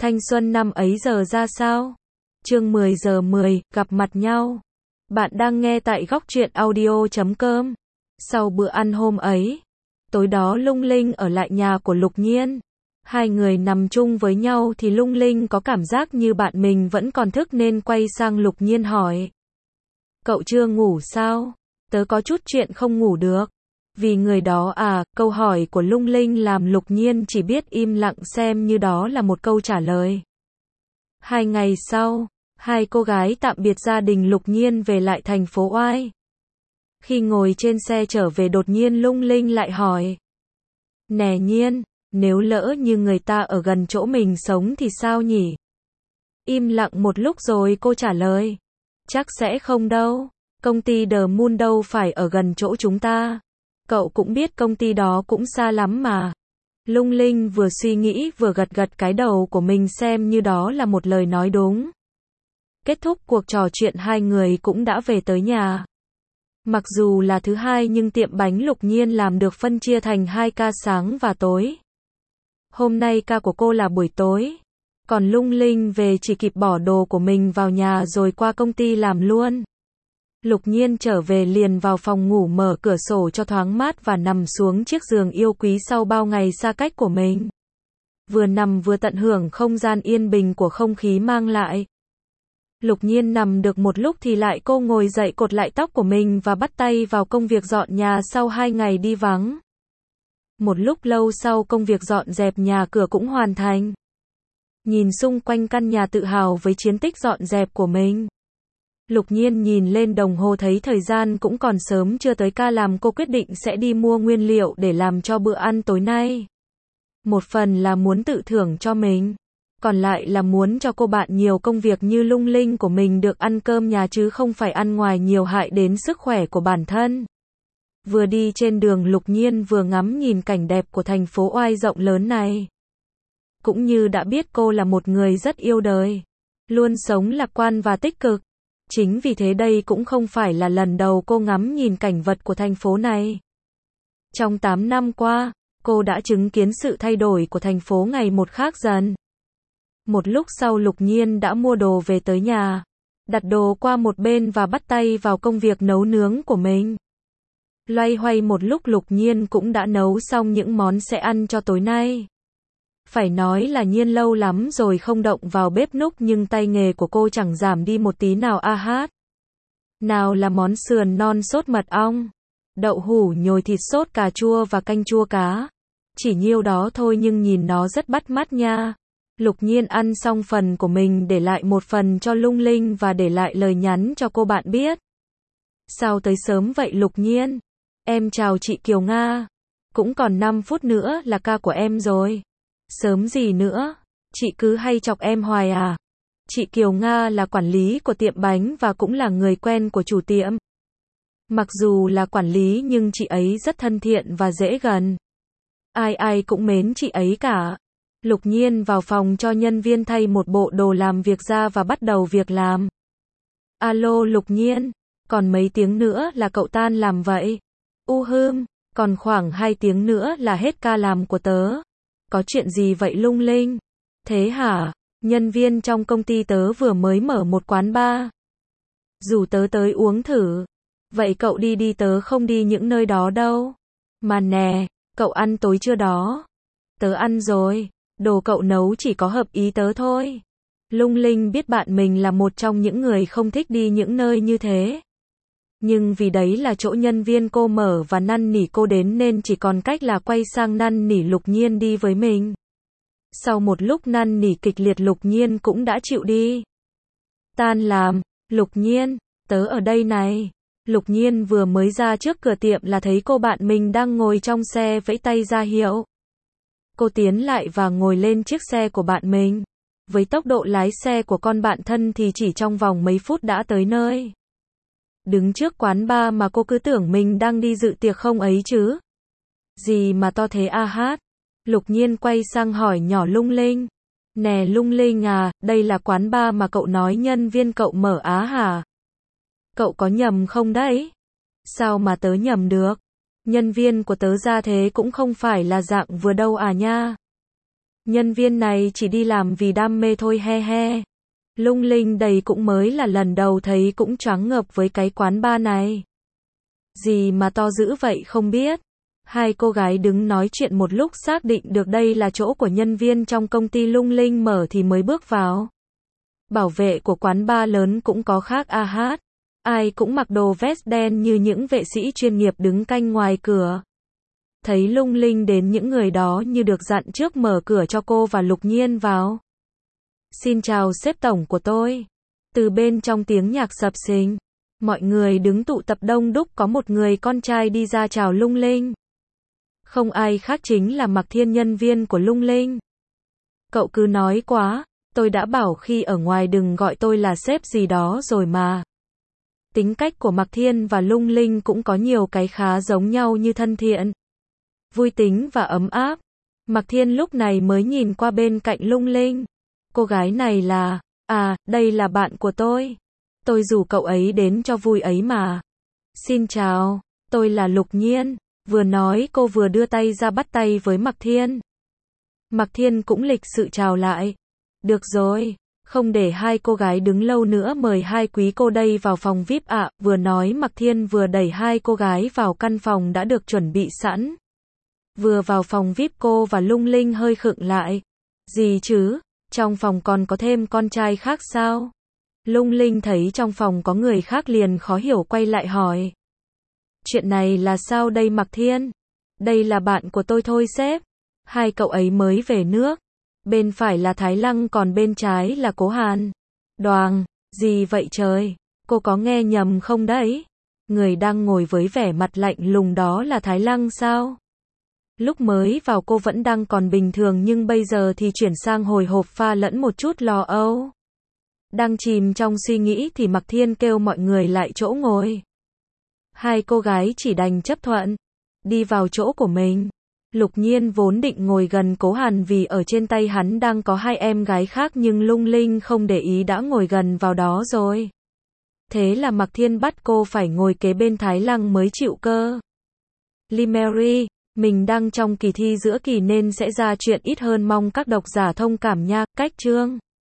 Thanh xuân năm ấy giờ ra sao? Chương 10 giờ 10, gặp mặt nhau. Bạn đang nghe tại góc truyện audio.com. Sau bữa ăn hôm ấy, tối đó Lung Linh ở lại nhà của Lục Nhiên. Hai người nằm chung với nhau thì Lung Linh có cảm giác như bạn mình vẫn còn thức nên quay sang Lục Nhiên hỏi. Cậu chưa ngủ sao? Tớ có chút chuyện không ngủ được. Vì người đó à, câu hỏi của Lung Linh làm Lục Nhiên chỉ biết im lặng xem như đó là một câu trả lời. 2 ngày sau, hai cô gái tạm biệt gia đình Lục Nhiên về lại thành phố Oai. Khi ngồi trên xe trở về đột nhiên Lung Linh lại hỏi. Nè Nhiên, nếu lỡ như người ta ở gần chỗ mình sống thì sao nhỉ? Im lặng một lúc rồi cô trả lời. Chắc sẽ không đâu, công ty The Moon đâu phải ở gần chỗ chúng ta. Cậu cũng biết công ty đó cũng xa lắm mà. Lung Linh vừa suy nghĩ vừa gật gật cái đầu của mình xem như đó là một lời nói đúng. Kết thúc cuộc trò chuyện hai người cũng đã về tới nhà. Mặc dù là thứ hai nhưng tiệm bánh Lục Nhiên làm được phân chia thành 2 ca sáng và tối. Hôm nay ca của cô là buổi tối. Còn Lung Linh về chỉ kịp bỏ đồ của mình vào nhà rồi qua công ty làm luôn. Lục Nhiên trở về liền vào phòng ngủ mở cửa sổ cho thoáng mát và nằm xuống chiếc giường yêu quý sau bao ngày xa cách của mình. Vừa nằm vừa tận hưởng không gian yên bình của không khí mang lại. Lục Nhiên nằm được một lúc thì lại cô ngồi dậy cột lại tóc của mình và bắt tay vào công việc dọn nhà sau 2 ngày đi vắng. Một lúc lâu sau công việc dọn dẹp nhà cửa cũng hoàn thành. Nhìn xung quanh căn nhà tự hào với chiến tích dọn dẹp của mình. Lục Nhiên nhìn lên đồng hồ thấy thời gian cũng còn sớm chưa tới ca làm cô quyết định sẽ đi mua nguyên liệu để làm cho bữa ăn tối nay. Một phần là muốn tự thưởng cho mình, còn lại là muốn cho cô bạn nhiều công việc như Lung Linh của mình được ăn cơm nhà chứ không phải ăn ngoài nhiều hại đến sức khỏe của bản thân. Vừa đi trên đường Lục Nhiên vừa ngắm nhìn cảnh đẹp của thành phố Oai rộng lớn này. Cũng như đã biết cô là một người rất yêu đời, luôn sống lạc quan và tích cực. Chính vì thế đây cũng không phải là lần đầu cô ngắm nhìn cảnh vật của thành phố này. Trong 8 năm qua, cô đã chứng kiến sự thay đổi của thành phố ngày một khác dần. Một lúc sau Lục Nhiên đã mua đồ về tới nhà, đặt đồ qua một bên và bắt tay vào công việc nấu nướng của mình. Loay hoay một lúc Lục Nhiên cũng đã nấu xong những món sẽ ăn cho tối nay. Phải nói là Nhiên lâu lắm rồi không động vào bếp núc nhưng tay nghề của cô chẳng giảm đi một tí nào a hát. Nào là món sườn non sốt mật ong, đậu hủ nhồi thịt sốt cà chua và canh chua cá. Chỉ nhiêu đó thôi nhưng nhìn nó rất bắt mắt nha. Lục Nhiên ăn xong phần của mình để lại một phần cho Lung Linh và để lại lời nhắn cho cô bạn biết. Sao tới sớm vậy Lục Nhiên? Em chào chị Kiều Nga. Cũng còn 5 phút nữa là ca của em rồi. Sớm gì nữa, chị cứ hay chọc em hoài à. Chị Kiều Nga là quản lý của tiệm bánh và cũng là người quen của chủ tiệm. Mặc dù là quản lý nhưng chị ấy rất thân thiện và dễ gần. Ai ai cũng mến chị ấy cả. Lục Nhiên vào phòng cho nhân viên thay một bộ đồ làm việc ra và bắt đầu việc làm. Alo Lục Nhiên, còn mấy tiếng nữa là cậu tan làm vậy? Còn khoảng 2 tiếng nữa là hết ca làm của tớ. Có chuyện gì vậy Lung Linh? Thế hả? Nhân viên trong công ty tớ vừa mới mở một quán bar. Rủ tớ tới uống thử. Vậy cậu đi đi tớ không đi những nơi đó đâu. Mà nè, cậu ăn tối chưa đó? Tớ ăn rồi, đồ cậu nấu chỉ có hợp ý tớ thôi. Lung Linh biết bạn mình là một trong những người không thích đi những nơi như thế. Nhưng vì đấy là chỗ nhân viên cô mở và năn nỉ cô đến nên chỉ còn cách là quay sang năn nỉ Lục Nhiên đi với mình. Sau một lúc năn nỉ kịch liệt Lục Nhiên cũng đã chịu đi. Tan làm, Lục Nhiên, tớ ở đây này. Lục Nhiên vừa mới ra trước cửa tiệm là thấy cô bạn mình đang ngồi trong xe vẫy tay ra hiệu. Cô tiến lại và ngồi lên chiếc xe của bạn mình. Với tốc độ lái xe của con bạn thân thì chỉ trong vòng mấy phút đã tới nơi. Đứng trước quán bar mà cô cứ tưởng mình đang đi dự tiệc không ấy chứ. Gì mà to thế a hát? Lục Nhiên quay sang hỏi nhỏ Lung Linh. Nè Lung Linh à, đây là quán bar mà cậu nói nhân viên cậu mở á hả? Cậu có nhầm không đấy? Sao mà tớ nhầm được? Nhân viên của tớ ra thế cũng không phải là dạng vừa đâu à nha. Nhân viên này chỉ đi làm vì đam mê thôi he he. Lung linh đây cũng mới là lần đầu thấy, cũng choáng ngợp với cái quán bar này. Gì mà to dữ vậy không biết. Hai cô gái đứng nói chuyện một lúc xác định được đây là chỗ của nhân viên trong công ty lung linh mở thì mới bước vào. Bảo vệ của quán bar lớn cũng có khác a hát. Ai cũng mặc đồ vest đen như những vệ sĩ chuyên nghiệp đứng canh ngoài cửa. Thấy lung linh đến, những người đó như được dặn trước mở cửa cho cô và Lục Nhiên vào. Xin chào sếp tổng của tôi. Từ bên trong tiếng nhạc sập sình. Mọi người đứng tụ tập đông đúc, có một người con trai đi ra chào lung linh. Không ai khác chính là Mạc Thiên, nhân viên của lung linh. Cậu cứ nói quá, tôi đã bảo khi ở ngoài đừng gọi tôi là sếp gì đó rồi mà. Tính cách của Mạc Thiên và lung linh cũng có nhiều cái khá giống nhau, như thân thiện, vui tính và ấm áp. Mạc Thiên lúc này mới nhìn qua bên cạnh lung linh. Cô gái này là, đây là bạn của tôi. Tôi rủ cậu ấy đến cho vui ấy mà. Xin chào, tôi là Lục Nhiên. Vừa nói cô vừa đưa tay ra bắt tay với Mạc Thiên. Mạc Thiên cũng lịch sự chào lại. Được rồi, không để hai cô gái đứng lâu nữa, mời hai quý cô đây vào phòng VIP ạ. Vừa nói Mạc Thiên vừa đẩy hai cô gái vào căn phòng đã được chuẩn bị sẵn. Vừa vào phòng VIP, cô và lung linh hơi khựng lại. Gì chứ, trong phòng còn có thêm con trai khác sao? Lung linh thấy trong phòng có người khác liền khó hiểu quay lại hỏi. Chuyện này là sao đây Mạc Thiên? Đây là bạn của tôi thôi sếp. Hai cậu ấy mới về nước. Bên phải là Thái Lăng, còn bên trái là Cố Hàn. Đoàng, gì vậy trời? Cô có nghe nhầm không đấy? Người đang ngồi với vẻ mặt lạnh lùng đó là Thái Lăng sao? Lúc mới vào cô vẫn đang còn bình thường, nhưng bây giờ thì chuyển sang hồi hộp pha lẫn một chút lo âu. Đang chìm trong suy nghĩ thì Mạc Thiên kêu mọi người lại chỗ ngồi. Hai cô gái chỉ đành chấp thuận, đi vào chỗ của mình. Lục Nhiên vốn định ngồi gần Cố Hàn vì ở trên tay hắn đang có hai em gái khác, nhưng lung linh không để ý đã ngồi gần vào đó rồi. Thế là Mạc Thiên bắt cô phải ngồi kế bên Thái Lăng mới chịu cơ. Limeri, mình đang trong kỳ thi giữa kỳ nên sẽ ra chuyện ít hơn, mong các độc giả thông cảm nha. Cách chương